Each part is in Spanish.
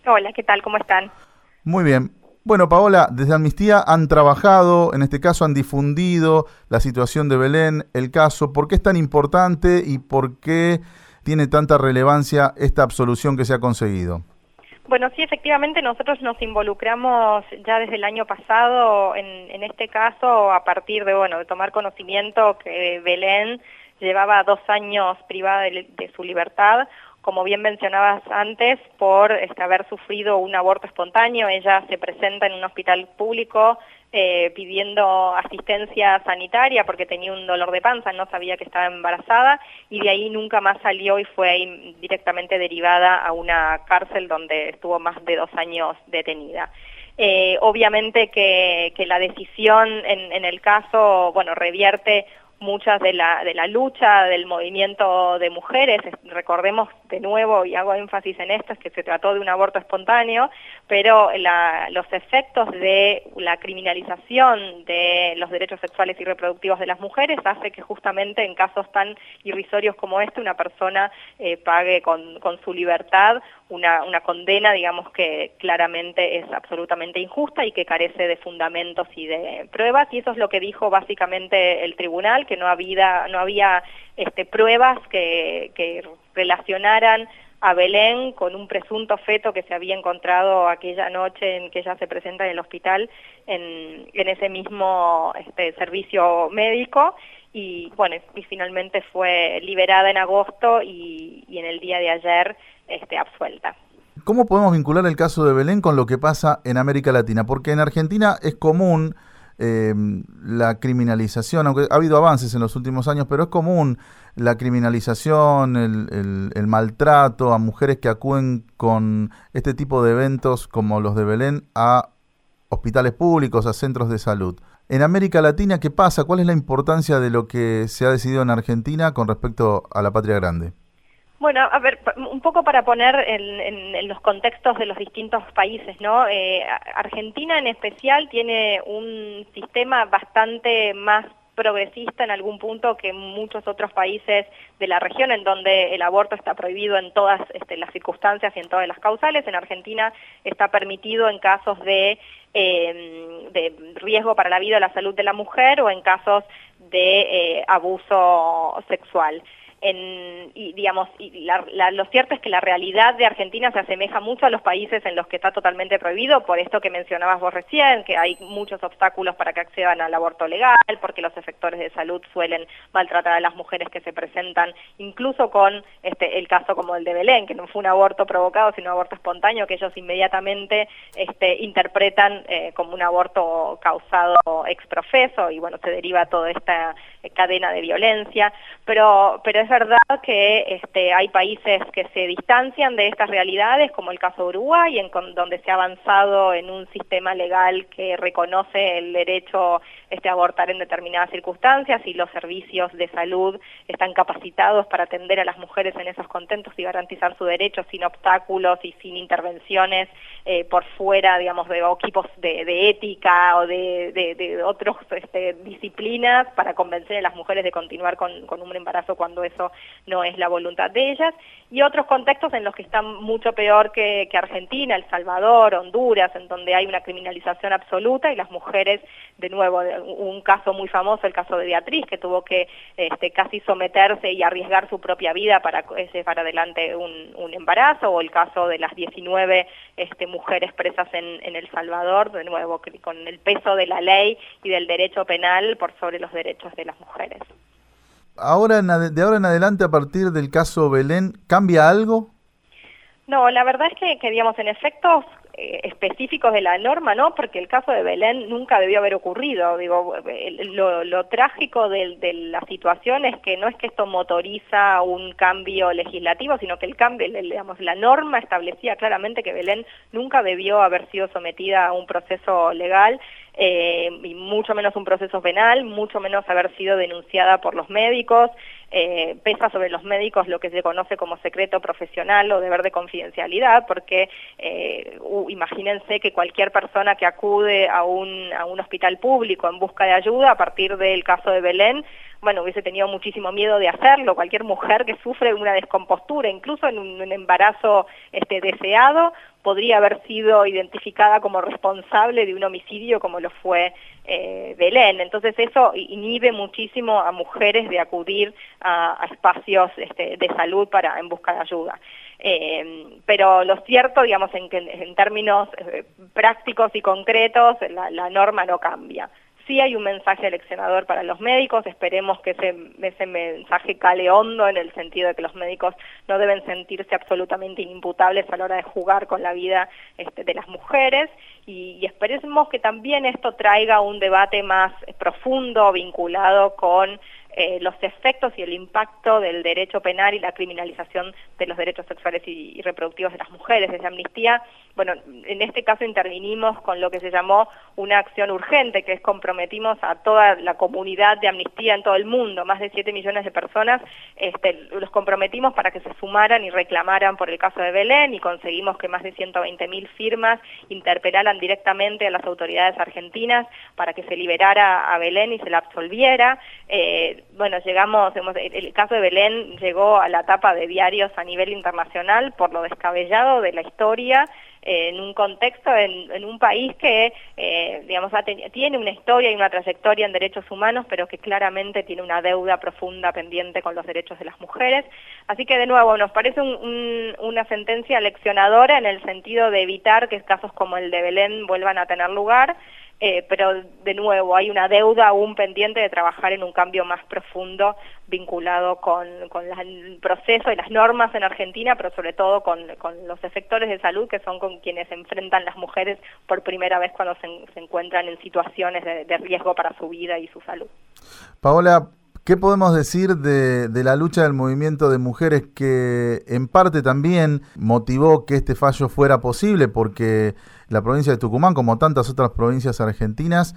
Hola, ¿qué tal? ¿Cómo están? Muy bien. Bueno, Paola, desde Amnistía han trabajado, en este caso han difundido la situación de Belén, el caso. ¿Por qué es tan importante y por qué tiene tanta relevancia esta absolución que se ha conseguido? Bueno, sí, efectivamente nosotros nos involucramos ya desde el año pasado en este caso a partir de, bueno, de tomar conocimiento que Belén llevaba 2 años privada de su libertad, como bien mencionabas antes, por haber sufrido un aborto espontáneo. Ella se presenta en un hospital público pidiendo asistencia sanitaria porque tenía un dolor de panza, no sabía que estaba embarazada y de ahí nunca más salió y fue directamente derivada a una cárcel donde estuvo más de 2 años detenida. Obviamente que la decisión en el caso, bueno, revierte muchas de la lucha del movimiento de mujeres. Recordemos de nuevo, y hago énfasis en esto, es que se trató de un aborto espontáneo, pero los efectos de la criminalización de los derechos sexuales y reproductivos de las mujeres hace que justamente en casos tan irrisorios como este una persona pague con su libertad una condena, digamos, que claramente es absolutamente injusta y que carece de fundamentos y de pruebas, y eso es lo que dijo básicamente el tribunal, que no había pruebas que relacionaran a Belén con un presunto feto que se había encontrado aquella noche en que ella se presenta en el hospital en ese mismo servicio médico. Y bueno, y finalmente fue liberada en agosto y en el día de ayer absuelta. ¿Cómo podemos vincular el caso de Belén con lo que pasa en América Latina? Porque en Argentina es común la criminalización, aunque ha habido avances en los últimos años, pero es común la criminalización, el maltrato a mujeres que acuden con este tipo de eventos como los de Belén a hospitales públicos, a centros de salud. En América Latina, ¿qué pasa? ¿Cuál es la importancia de lo que se ha decidido en Argentina con respecto a la Patria Grande? Bueno, a ver, un poco para poner en los contextos de los distintos países, ¿no? Argentina en especial tiene un sistema bastante más progresista en algún punto que muchos otros países de la región, en donde el aborto está prohibido en todas las circunstancias y en todas las causales. En Argentina está permitido en casos de riesgo para la vida o la salud de la mujer o en casos de abuso sexual. Lo cierto es que la realidad de Argentina se asemeja mucho a los países en los que está totalmente prohibido, por esto que mencionabas vos recién, que hay muchos obstáculos para que accedan al aborto legal, porque los efectores de salud suelen maltratar a las mujeres que se presentan, incluso con el caso como el de Belén, que no fue un aborto provocado, sino un aborto espontáneo, que ellos inmediatamente interpretan como un aborto causado ex profeso, y bueno, se deriva toda esta cadena de violencia, pero es verdad que hay países que se distancian de estas realidades, como el caso de Uruguay, donde se ha avanzado en un sistema legal que reconoce el derecho a abortar en determinadas circunstancias y los servicios de salud están capacitados para atender a las mujeres en esos contextos y garantizar su derecho sin obstáculos y sin intervenciones por fuera, digamos, de equipos de ética o de otras disciplinas para convencer a las mujeres de continuar con un embarazo cuando eso no es la voluntad de ellas, y otros contextos en los que están mucho peor que Argentina, El Salvador, Honduras, en donde hay una criminalización absoluta y las mujeres, de nuevo, un caso muy famoso, el caso de Beatriz, que tuvo que casi someterse y arriesgar su propia vida para llevar adelante un embarazo, o el caso de las 19 mujeres presas en El Salvador, de nuevo, con el peso de la ley y del derecho penal por sobre los derechos de las mujeres. Ahora, de ahora en adelante, a partir del caso Belén, ¿cambia algo? No, la verdad es que digamos, en efectos específicos de la norma, ¿no? Porque el caso de Belén nunca debió haber ocurrido. Digo, lo trágico de la situación es que no es que esto motoriza un cambio legislativo, sino que el cambio, digamos, la norma establecía claramente que Belén nunca debió haber sido sometida a un proceso legal, y mucho menos un proceso penal, mucho menos haber sido denunciada por los médicos. Pesa sobre los médicos lo que se conoce como secreto profesional o deber de confidencialidad, porque imagínense que cualquier persona que acude a un hospital público en busca de ayuda a partir del caso de Belén, bueno, hubiese tenido muchísimo miedo de hacerlo. Cualquier mujer que sufre una descompostura, incluso en un embarazo deseado, podría haber sido identificada como responsable de un homicidio como lo fue Belén. Entonces eso inhibe muchísimo a mujeres de acudir a espacios de salud en busca de ayuda. Pero lo cierto, digamos, en términos prácticos y concretos, la norma no cambia. Sí hay un mensaje aleccionador para los médicos, esperemos que ese mensaje cale hondo en el sentido de que los médicos no deben sentirse absolutamente inimputables a la hora de jugar con la vida de las mujeres, y esperemos que también esto traiga un debate más profundo vinculado con los efectos y el impacto del derecho penal y la criminalización de los derechos sexuales y reproductivos de las mujeres. Desde Amnistía, bueno, en este caso intervinimos con lo que se llamó una acción urgente, que es comprometimos a toda la comunidad de Amnistía en todo el mundo, más de 7 millones de personas, los comprometimos para que se sumaran y reclamaran por el caso de Belén, y conseguimos que más de 120.000 firmas interpelaran directamente a las autoridades argentinas para que se liberara a Belén y se la absolviera. Bueno, el caso de Belén llegó a la tapa de diarios a nivel internacional por lo descabellado de la historia, en un contexto, en un país que, digamos, tiene una historia y una trayectoria en derechos humanos, pero que claramente tiene una deuda profunda pendiente con los derechos de las mujeres. Así que, de nuevo, nos parece una sentencia leccionadora en el sentido de evitar que casos como el de Belén vuelvan a tener lugar, pero de nuevo hay una deuda aún pendiente de trabajar en un cambio más profundo vinculado con el proceso y las normas en Argentina, pero sobre todo con los efectores de salud, que son con quienes se enfrentan las mujeres por primera vez cuando se encuentran en situaciones de riesgo para su vida y su salud. Paola, ¿qué podemos decir de la lucha del movimiento de mujeres que en parte también motivó que este fallo fuera posible? Porque la provincia de Tucumán, como tantas otras provincias argentinas,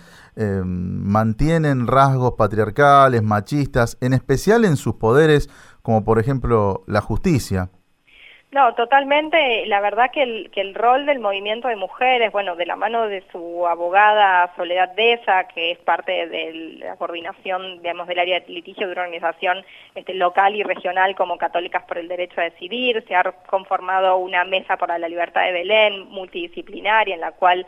mantienen rasgos patriarcales, machistas, en especial en sus poderes, como por ejemplo la justicia. No, totalmente. La verdad que el rol del movimiento de mujeres, bueno, de la mano de su abogada Soledad Deza, que es parte de la coordinación, digamos, del área de litigio de una organización local y regional como Católicas por el Derecho a Decidir, se ha conformado una mesa para la libertad de Belén, multidisciplinaria, en la cual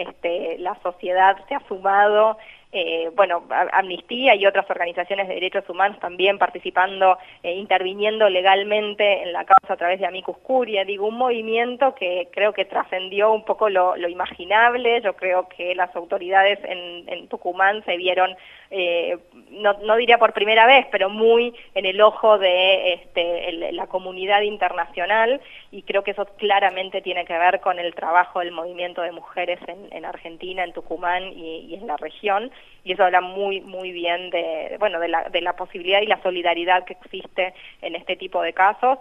la sociedad se ha sumado. Bueno, Amnistía y otras organizaciones de derechos humanos también participando, interviniendo legalmente en la causa a través de Amicus Curiae. Digo, un movimiento que creo que trascendió un poco lo imaginable. Yo creo que las autoridades en Tucumán se vieron, no diría por primera vez, pero muy en el ojo de la comunidad internacional, y creo que eso claramente tiene que ver con el trabajo del movimiento de mujeres en Argentina, en Tucumán y en la región. Y eso habla muy bien de la posibilidad y la solidaridad que existe en este tipo de casos,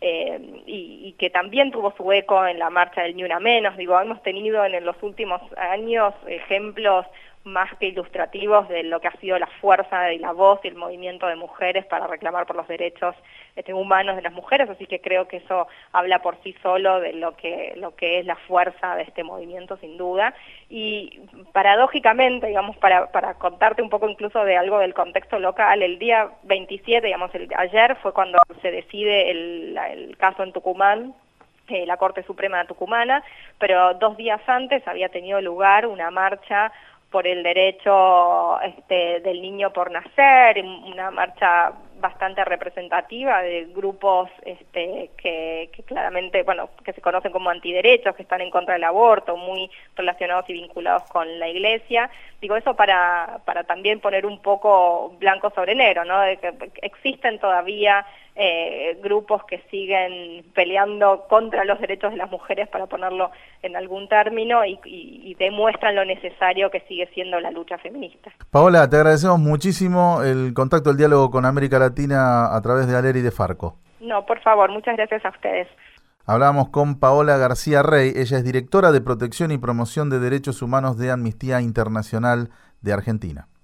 y que también tuvo su eco en la marcha del Ni Una Menos. Digo, hemos tenido en los últimos años ejemplos más que ilustrativos de lo que ha sido la fuerza y la voz y el movimiento de mujeres para reclamar por los derechos humanos de las mujeres, así que creo que eso habla por sí solo de lo que es la fuerza de este movimiento, sin duda. Y paradójicamente, digamos, para contarte un poco incluso de algo del contexto local, el día 27, digamos, ayer fue cuando se decide el caso en Tucumán, la Corte Suprema Tucumana, pero 2 días antes había tenido lugar una marcha por el derecho del niño por nacer, una marcha bastante representativa de grupos que claramente, bueno, que se conocen como antiderechos, que están en contra del aborto, muy relacionados y vinculados con la Iglesia. Digo, eso para también poner un poco blanco sobre negro, ¿no? De que existen todavía grupos que siguen peleando contra los derechos de las mujeres, para ponerlo en algún término, y demuestran lo necesario que sigue siendo la lucha feminista. Paola, te agradecemos muchísimo el contacto, el diálogo con América Latina a través de ALER y de Farco. No, por favor, muchas gracias a ustedes. Hablábamos con Paola García Rey, ella es directora de Protección y Promoción de Derechos Humanos de Amnistía Internacional de Argentina.